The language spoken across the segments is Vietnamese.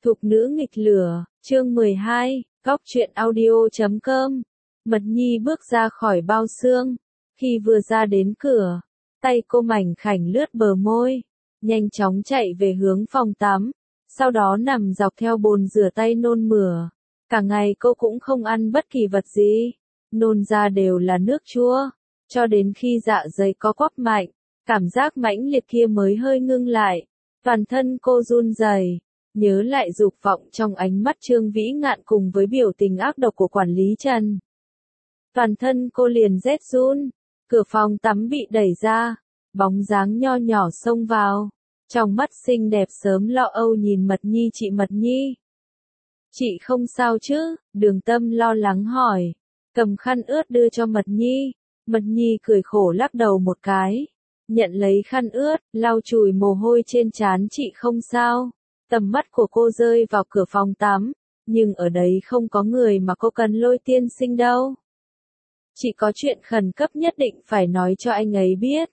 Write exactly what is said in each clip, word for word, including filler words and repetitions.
Thục nữ nghịch lửa, chương mười hai, góc truyện audio chấm com. Mật Nhi bước ra khỏi bao xương. Khi vừa ra đến cửa, tay cô mảnh khảnh lướt bờ môi, nhanh chóng chạy về hướng phòng tắm, sau đó nằm dọc theo bồn rửa tay nôn mửa. Cả ngày cô cũng không ăn bất kỳ vật gì, nôn ra đều là nước chua, cho đến khi dạ dày có quắp mạnh, cảm giác mãnh liệt kia mới hơi ngưng lại. Toàn thân cô run rẩy, nhớ lại dục vọng trong ánh mắt Trương Vĩ Ngạn cùng với biểu tình ác độc của quản lý Trần. Toàn thân cô liền rét run, cửa phòng tắm bị đẩy ra, bóng dáng nho nhỏ xông vào, trong mắt xinh đẹp sớm lo âu nhìn Mật Nhi. Chị Mật Nhi, chị không sao chứ? Đường Tâm lo lắng hỏi, cầm khăn ướt đưa cho Mật Nhi. Mật Nhi cười khổ lắc đầu một cái, nhận lấy khăn ướt, lau chùi mồ hôi trên trán. Chị không sao. Tầm mắt của cô rơi vào cửa phòng tắm, nhưng ở đấy không có người mà cô cần Lôi tiên sinh đâu. Chị có chuyện khẩn cấp nhất định phải nói cho anh ấy biết.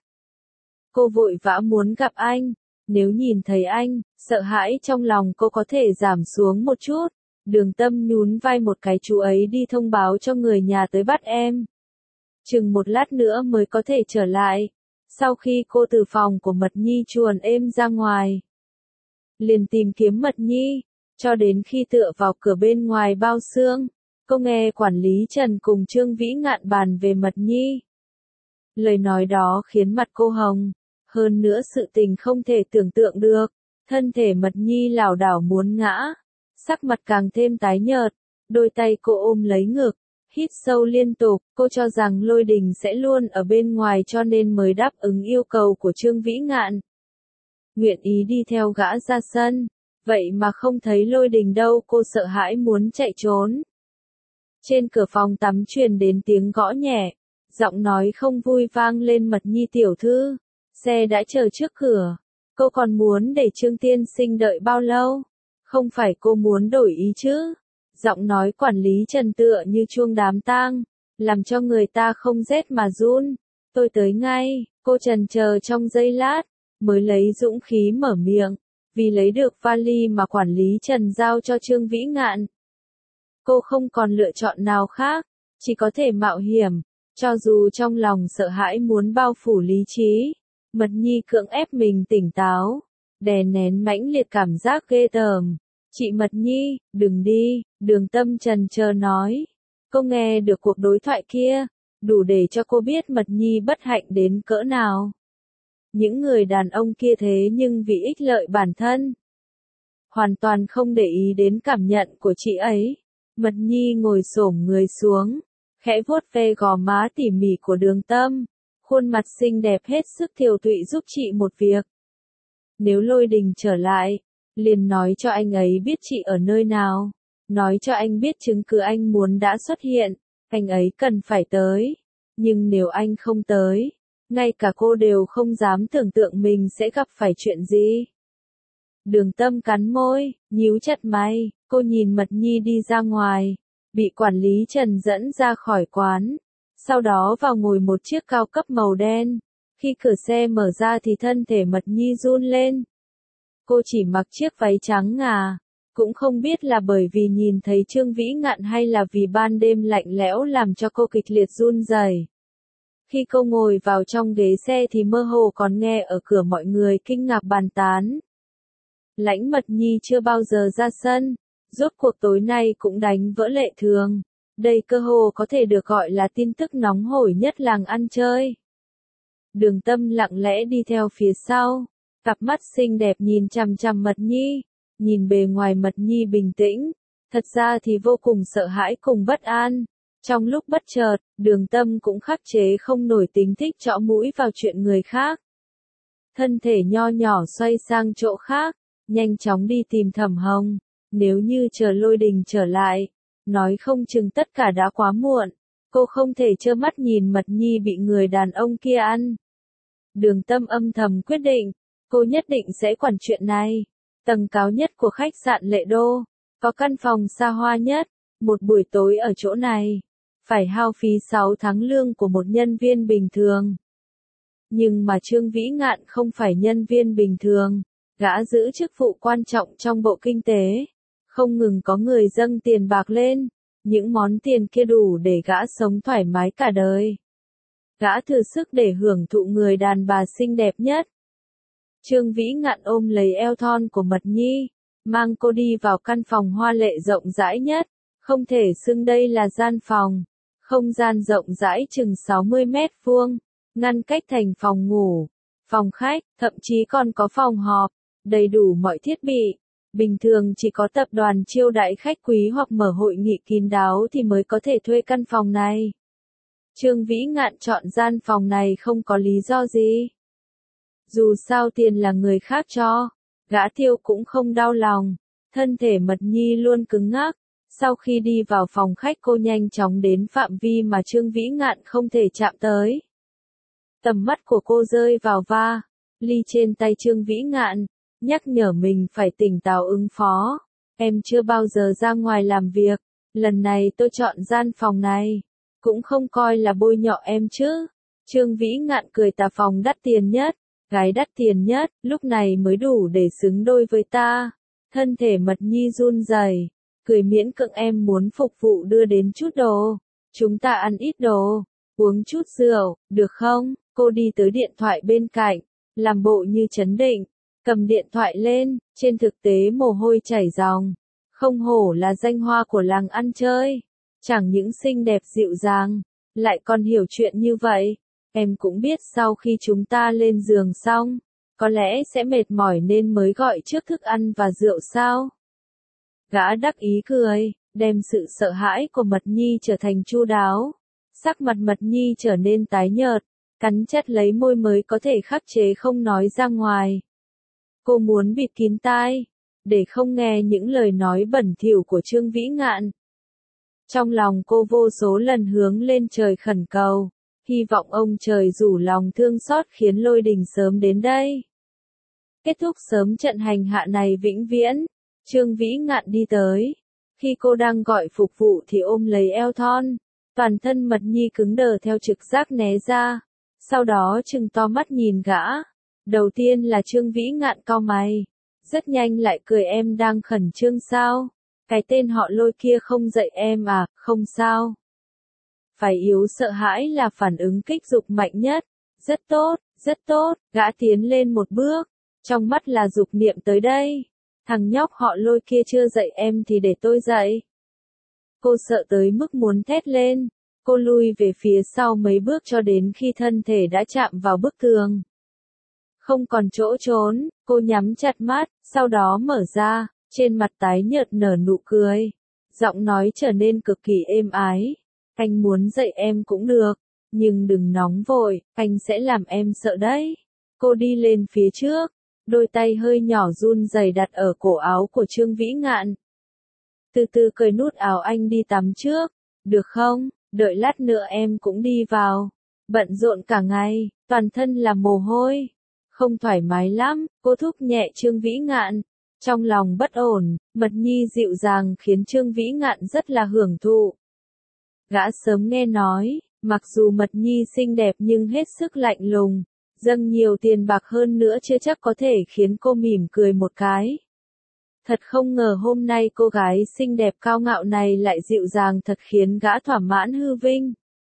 Cô vội vã muốn gặp anh, nếu nhìn thấy anh, sợ hãi trong lòng cô có thể giảm xuống một chút. Đường Tâm nhún vai một cái, chú ấy đi thông báo cho người nhà tới bắt em. Chừng một lát nữa mới có thể trở lại. Sau khi cô từ phòng của Mật Nhi chuồn êm ra ngoài, liền tìm kiếm Mật Nhi, cho đến khi tựa vào cửa bên ngoài bao xương, cô nghe quản lý Trần cùng Trương Vĩ Ngạn bàn về Mật Nhi. Lời nói đó khiến mặt cô hồng, hơn nữa sự tình không thể tưởng tượng được, thân thể Mật Nhi lảo đảo muốn ngã, sắc mặt càng thêm tái nhợt, đôi tay cô ôm lấy ngực, hít sâu liên tục. Cô cho rằng Lôi Đình sẽ luôn ở bên ngoài cho nên mới đáp ứng yêu cầu của Trương Vĩ Ngạn, nguyện ý đi theo gã ra sân, vậy mà không thấy Lôi Đình đâu. Cô sợ hãi muốn chạy trốn. Trên cửa phòng tắm truyền đến tiếng gõ nhẹ, giọng nói không vui vang lên. Mật Nhi tiểu thư, xe đã chờ trước cửa, cô còn muốn để Trương tiên sinh đợi bao lâu? Không phải cô muốn đổi ý chứ? Giọng nói quản lý Trần tựa như chuông đám tang, làm cho người ta không rét mà run. Tôi tới ngay. Cô trần chờ trong giây lát, mới lấy dũng khí mở miệng, vì lấy được vali mà quản lý Trần giao cho Trương Vĩ Ngạn. Cô không còn lựa chọn nào khác, chỉ có thể mạo hiểm, cho dù trong lòng sợ hãi muốn bao phủ lý trí. Mật Nhi cưỡng ép mình tỉnh táo, đè nén mãnh liệt cảm giác ghê tởm. Chị Mật Nhi, đừng đi. Đường Tâm trần chờ nói. Cô nghe được cuộc đối thoại kia, đủ để cho cô biết Mật Nhi bất hạnh đến cỡ nào. Những người đàn ông kia thế nhưng vì ích lợi bản thân, hoàn toàn không để ý đến cảm nhận của chị ấy. Mật Nhi ngồi xổm người xuống, khẽ vuốt ve gò má tỉ mỉ của Đường Tâm, khuôn mặt xinh đẹp hết sức tiều tụy. Giúp chị một việc. Nếu Lôi Đình trở lại, liền nói cho anh ấy biết chị ở nơi nào, nói cho anh biết chứng cứ anh muốn đã xuất hiện, anh ấy cần phải tới. Nhưng nếu anh không tới, ngay cả cô đều không dám tưởng tượng mình sẽ gặp phải chuyện gì. Đường Tâm cắn môi, nhíu chặt mày. Cô nhìn Mật Nhi đi ra ngoài, bị quản lý Trần dẫn ra khỏi quán, sau đó vào ngồi một chiếc cao cấp màu đen. Khi cửa xe mở ra thì thân thể Mật Nhi run lên. Cô chỉ mặc chiếc váy trắng ngà, cũng không biết là bởi vì nhìn thấy Trương Vĩ Ngạn hay là vì ban đêm lạnh lẽo làm cho cô kịch liệt run rẩy. Khi cô ngồi vào trong ghế xe thì mơ hồ còn nghe ở cửa mọi người kinh ngạc bàn tán. Lãnh Mật Nhi chưa bao giờ ra sân, rốt cuộc tối nay cũng đánh vỡ lệ thường. Đây cơ hồ có thể được gọi là tin tức nóng hổi nhất làng ăn chơi. Đường Tâm lặng lẽ đi theo phía sau, cặp mắt xinh đẹp nhìn chằm chằm Mật Nhi, nhìn bề ngoài Mật Nhi bình tĩnh, thật ra thì vô cùng sợ hãi cùng bất an. Trong lúc bất chợt, Đường Tâm cũng khắc chế không nổi tính thích chõ mũi vào chuyện người khác. Thân thể nho nhỏ xoay sang chỗ khác, nhanh chóng đi tìm Thẩm Hồng. Nếu như chờ Lôi Đình trở lại, nói không chừng tất cả đã quá muộn. Cô không thể trơ mắt nhìn Mật Nhi bị người đàn ông kia ăn. Đường Tâm âm thầm quyết định, cô nhất định sẽ quản chuyện này. Tầng cao nhất của khách sạn Lệ Đô, có căn phòng xa hoa nhất. Một buổi tối ở chỗ này, phải hao phí sáu tháng lương của một nhân viên bình thường. Nhưng mà Trương Vĩ Ngạn không phải nhân viên bình thường, gã giữ chức vụ quan trọng trong bộ kinh tế, Không ngừng có người dâng tiền bạc lên, những món tiền kia đủ để gã sống thoải mái cả đời. Gã thử sức để hưởng thụ người đàn bà xinh đẹp nhất. Trương Vĩ Ngạn ôm lấy eo thon của Mật Nhi, mang cô đi vào căn phòng hoa lệ rộng rãi nhất, không thể xưng đây là gian phòng. Không gian rộng rãi chừng sáu mươi mét vuông, ngăn cách thành phòng ngủ, phòng khách, thậm chí còn có phòng họp, đầy đủ mọi thiết bị. Bình thường chỉ có tập đoàn chiêu đãi khách quý hoặc mở hội nghị kín đáo thì mới có thể thuê căn phòng này. Trương Vĩ Ngạn chọn gian phòng này không có lý do gì. Dù sao tiền là người khác cho, gã tiêu cũng không đau lòng. Thân thể Mật Nhi luôn cứng ngắc. Sau khi đi vào phòng khách cô nhanh chóng đến phạm vi mà Trương Vĩ Ngạn không thể chạm tới. Tầm mắt của cô rơi vào va ly trên tay Trương Vĩ Ngạn, nhắc nhở mình phải tỉnh táo ứng phó. Em chưa bao giờ ra ngoài làm việc, lần này tôi chọn gian phòng này, cũng không coi là bôi nhọ em chứ. Trương Vĩ Ngạn cười, tà phòng đắt tiền nhất, gái đắt tiền nhất, lúc này mới đủ để xứng đôi với ta. Thân thể Mật Nhi run rẩy, cười miễn cưỡng, em muốn phục vụ đưa đến chút đồ. Chúng ta ăn ít đồ, uống chút rượu, được không? Cô đi tới điện thoại bên cạnh, làm bộ như trấn định, cầm điện thoại lên, trên thực tế mồ hôi chảy ròng. Không hổ là danh hoa của làng ăn chơi, chẳng những xinh đẹp dịu dàng, lại còn hiểu chuyện như vậy. Em cũng biết sau khi chúng ta lên giường xong, có lẽ sẽ mệt mỏi nên mới gọi trước thức ăn và rượu sao? Gã đắc ý cười, đem sự sợ hãi của Mật Nhi trở thành chu đáo. Sắc mặt Mật Nhi trở nên tái nhợt, cắn chặt lấy môi mới có thể khắc chế không nói ra ngoài. Cô muốn bịt kín tai, để không nghe những lời nói bẩn thỉu của Trương Vĩ Ngạn. Trong lòng cô vô số lần hướng lên trời khẩn cầu, hy vọng ông trời rủ lòng thương xót khiến Lôi Đình sớm đến đây. Kết thúc sớm trận hành hạ này vĩnh viễn. Trương Vĩ Ngạn đi tới. Khi cô đang gọi phục vụ thì ôm lấy eo thon. Toàn thân Mật Nhi cứng đờ theo trực giác né ra. Sau đó trừng to mắt nhìn gã. Đầu tiên là Trương Vĩ Ngạn cau mày. Rất nhanh lại cười, em đang khẩn trương sao? Cái tên họ Lôi kia không dạy em à? Không sao. Phải yếu sợ hãi là phản ứng kích dục mạnh nhất. Rất tốt, rất tốt. Gã tiến lên một bước. Trong mắt là dục niệm, tới đây. Thằng nhóc họ Lôi kia chưa dạy em thì để tôi dạy. Cô sợ tới mức muốn thét lên. Cô lui về phía sau mấy bước cho đến khi thân thể đã chạm vào bức tường. Không còn chỗ trốn, cô nhắm chặt mắt, sau đó mở ra, trên mặt tái nhợt nở nụ cười. Giọng nói trở nên cực kỳ êm ái. Anh muốn dạy em cũng được, nhưng đừng nóng vội, anh sẽ làm em sợ đấy. Cô đi lên phía trước. Đôi tay hơi nhỏ run rẩy đặt ở cổ áo của Trương Vĩ Ngạn. Từ từ cởi nút áo, anh đi tắm trước, được không? Đợi lát nữa em cũng đi vào. Bận rộn cả ngày, toàn thân là mồ hôi. Không thoải mái lắm, cô thúc nhẹ Trương Vĩ Ngạn. Trong lòng bất ổn, Mật Nhi dịu dàng khiến Trương Vĩ Ngạn rất là hưởng thụ. Gã sớm nghe nói, mặc dù Mật Nhi xinh đẹp nhưng hết sức lạnh lùng. Dâng nhiều tiền bạc hơn nữa chưa chắc có thể khiến cô mỉm cười một cái. Thật không ngờ hôm nay cô gái xinh đẹp cao ngạo này lại dịu dàng thật, khiến gã thỏa mãn hư vinh.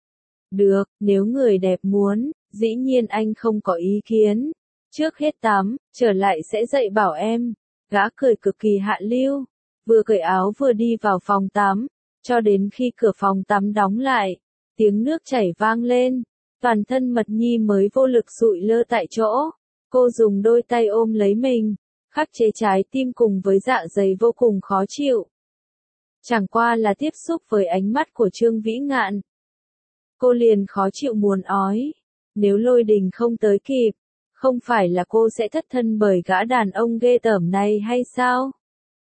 Được, nếu người đẹp muốn, dĩ nhiên anh không có ý kiến. Trước hết tắm, trở lại sẽ dạy bảo em. Gã cười cực kỳ hạ lưu, vừa cởi áo vừa đi vào phòng tắm, cho đến khi cửa phòng tắm đóng lại, tiếng nước chảy vang lên. Toàn thân Mật Nhi mới vô lực sụi lơ tại chỗ. Cô dùng đôi tay ôm lấy mình, khắc chế trái tim cùng với dạ dày vô cùng khó chịu. Chẳng qua là tiếp xúc với ánh mắt của Trương Vĩ Ngạn. Cô liền khó chịu muốn ói. Nếu Lôi Đình không tới kịp, không phải là cô sẽ thất thân bởi gã đàn ông ghê tởm này hay sao?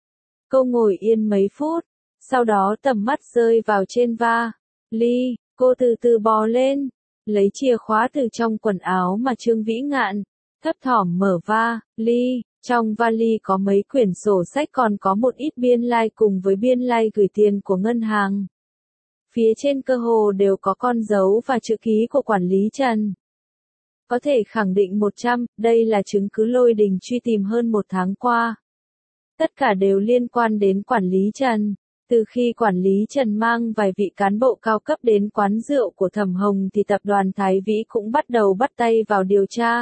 Cô ngồi yên mấy phút, sau đó tầm mắt rơi vào trên va ly, cô từ từ bò lên. Lấy chìa khóa từ trong quần áo mà Trương Vĩ Ngạn, thấp thỏm mở va ly, trong vali có mấy quyển sổ sách, còn có một ít biên lai like cùng với biên lai like gửi tiền của ngân hàng. Phía trên cơ hồ đều có con dấu và chữ ký của quản lý Trần. Có thể khẳng định một trăm, đây là chứng cứ Lôi Đình truy tìm hơn một tháng qua. Tất cả đều liên quan đến quản lý Trần. Từ khi quản lý Trần mang vài vị cán bộ cao cấp đến quán rượu của Thẩm Hồng thì tập đoàn Thái Vĩ cũng bắt đầu bắt tay vào điều tra.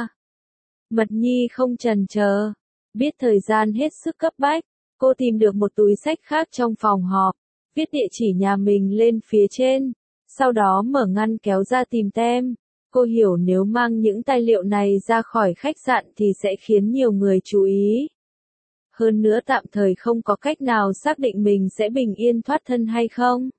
Mật Nhi không chần chờ, biết thời gian hết sức cấp bách, cô tìm được một túi xách khác trong phòng họp, viết địa chỉ nhà mình lên phía trên, sau đó mở ngăn kéo ra tìm tem. Cô hiểu nếu mang những tài liệu này ra khỏi khách sạn thì sẽ khiến nhiều người chú ý. Hơn nữa tạm thời không có cách nào xác định mình sẽ bình yên thoát thân hay không.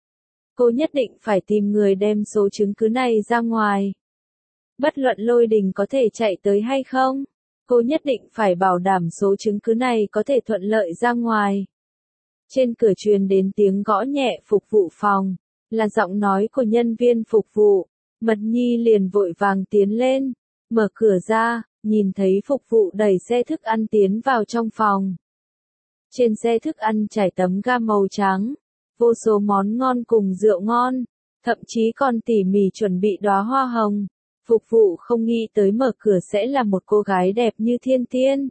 Cô nhất định phải tìm người đem số chứng cứ này ra ngoài. Bất luận Lôi Đình có thể chạy tới hay không, cô nhất định phải bảo đảm số chứng cứ này có thể thuận lợi ra ngoài. Trên cửa truyền đến tiếng gõ nhẹ phục vụ phòng, là giọng nói của nhân viên phục vụ. Mật Nhi liền vội vàng tiến lên, mở cửa ra, nhìn thấy phục vụ đẩy xe thức ăn tiến vào trong phòng. Trên xe thức ăn trải tấm ga màu trắng, vô số món ngon cùng rượu ngon, thậm chí còn tỉ mỉ chuẩn bị đóa hoa hồng. Phục vụ không nghĩ tới mở cửa sẽ là một cô gái đẹp như thiên tiên.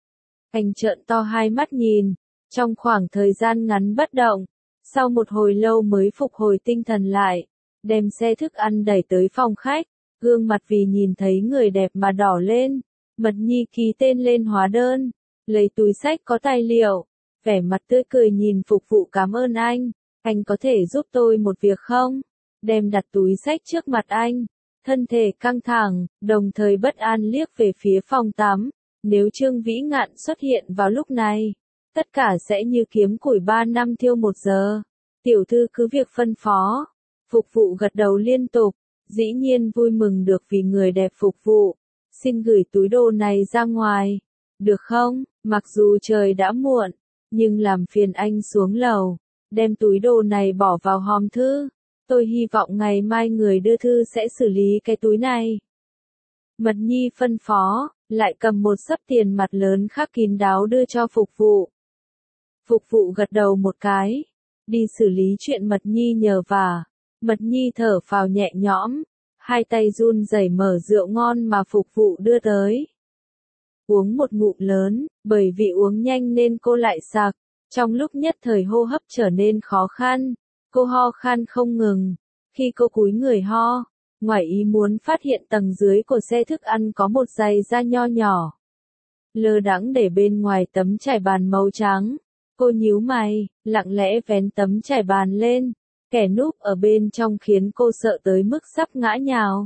Anh trợn to hai mắt nhìn, trong khoảng thời gian ngắn bất động, sau một hồi lâu mới phục hồi tinh thần lại, đem xe thức ăn đẩy tới phòng khách, gương mặt vì nhìn thấy người đẹp mà đỏ lên. Mật Nhi ký tên lên hóa đơn, lấy túi xách có tài liệu, vẻ mặt tươi cười nhìn phục vụ cảm ơn anh, anh có thể giúp tôi một việc không? Đem đặt túi xách trước mặt anh, thân thể căng thẳng, đồng thời bất an liếc về phía phòng tắm, nếu Trương Vĩ Ngạn xuất hiện vào lúc này, tất cả sẽ như kiếm củi ba năm thiêu một giờ. Tiểu thư cứ việc phân phó. Phục vụ gật đầu liên tục, dĩ nhiên vui mừng được vì người đẹp phục vụ. Xin gửi túi đồ này ra ngoài, được không? Mặc dù trời đã muộn, nhưng làm phiền anh xuống lầu, đem túi đồ này bỏ vào hòm thư. Tôi hy vọng ngày mai người đưa thư sẽ xử lý cái túi này. Mật Nhi phân phó, lại cầm một xấp tiền mặt lớn khắc kín đáo đưa cho phục vụ. Phục vụ gật đầu một cái, đi xử lý chuyện Mật Nhi nhờ vả. Mật Nhi thở phào nhẹ nhõm, hai tay run rẩy mở rượu ngon mà phục vụ đưa tới. Uống một ngụm lớn, bởi vì uống nhanh nên cô lại sặc, trong lúc nhất thời hô hấp trở nên khó khăn, cô ho khan không ngừng. Khi cô cúi người ho, ngoài ý muốn phát hiện tầng dưới của xe thức ăn có một giày da nho nhỏ, lơ đãng để bên ngoài tấm trải bàn màu trắng. Cô nhíu mày, lặng lẽ vén tấm trải bàn lên. Kẻ núp ở bên trong khiến cô sợ tới mức sắp ngã nhào.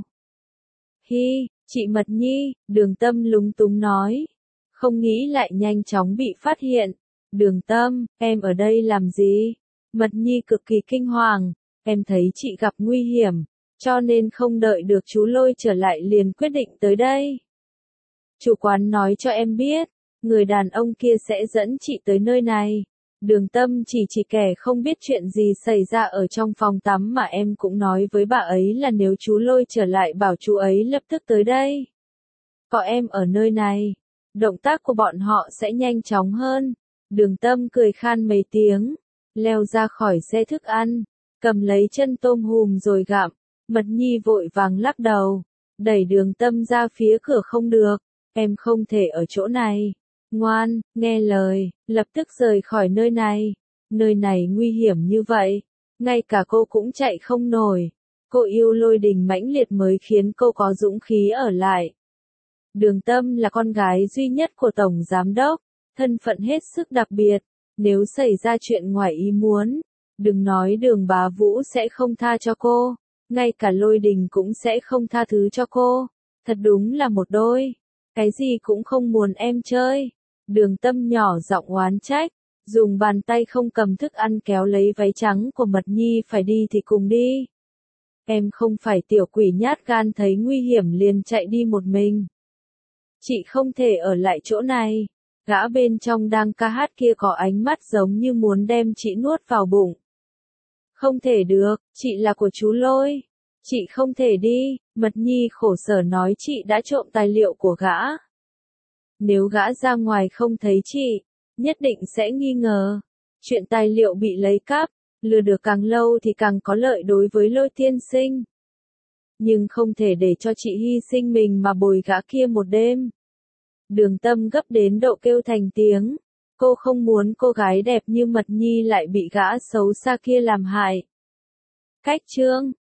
Hi, chị Mật Nhi, Đường Tâm lúng túng nói. Không nghĩ lại nhanh chóng bị phát hiện. Đường Tâm, em ở đây làm gì? Mật Nhi cực kỳ kinh hoàng, em thấy chị gặp nguy hiểm, cho nên không đợi được chú Lôi trở lại liền quyết định tới đây. Chủ quán nói cho em biết, người đàn ông kia sẽ dẫn chị tới nơi này. Đường Tâm chỉ chỉ kẻ không biết chuyện gì xảy ra ở trong phòng tắm mà em cũng nói với bà ấy là nếu chú Lôi trở lại bảo chú ấy lập tức tới đây. Có em ở nơi này, động tác của bọn họ sẽ nhanh chóng hơn. Đường Tâm cười khan mấy tiếng, leo ra khỏi xe thức ăn, cầm lấy chân tôm hùm rồi gặm. Mật Nhi vội vàng lắc đầu, đẩy Đường Tâm ra phía cửa không được, em không thể ở chỗ này. Ngoan, nghe lời, lập tức rời khỏi nơi này. Nơi này nguy hiểm như vậy, ngay cả cô cũng chạy không nổi. Cô yêu Lôi Đình mãnh liệt mới khiến cô có dũng khí ở lại. Đường Tâm là con gái duy nhất của Tổng Giám Đốc, thân phận hết sức đặc biệt. Nếu xảy ra chuyện ngoài ý muốn, đừng nói Đường Bá Vũ sẽ không tha cho cô, ngay cả Lôi Đình cũng sẽ không tha thứ cho cô. Thật đúng là một đôi, cái gì cũng không muốn em chơi. Đường Tâm nhỏ giọng oán trách, dùng bàn tay không cầm thức ăn kéo lấy váy trắng của Mật Nhi, phải đi thì cùng đi. Em không phải tiểu quỷ nhát gan thấy nguy hiểm liền chạy đi một mình. Chị không thể ở lại chỗ này. Gã bên trong đang ca hát kia có ánh mắt giống như muốn đem chị nuốt vào bụng. Không thể được, chị là của chú Lôi. Chị không thể đi. Mật Nhi khổ sở nói chị đã trộm tài liệu của gã. Nếu gã ra ngoài không thấy chị, nhất định sẽ nghi ngờ. Chuyện tài liệu bị lấy cắp, lừa được càng lâu thì càng có lợi đối với Lôi tiên sinh. Nhưng không thể để cho chị hy sinh mình mà bồi gã kia một đêm. Đường Tâm gấp đến độ kêu thành tiếng. Cô không muốn cô gái đẹp như Mật Nhi lại bị gã xấu xa kia làm hại. Cách chương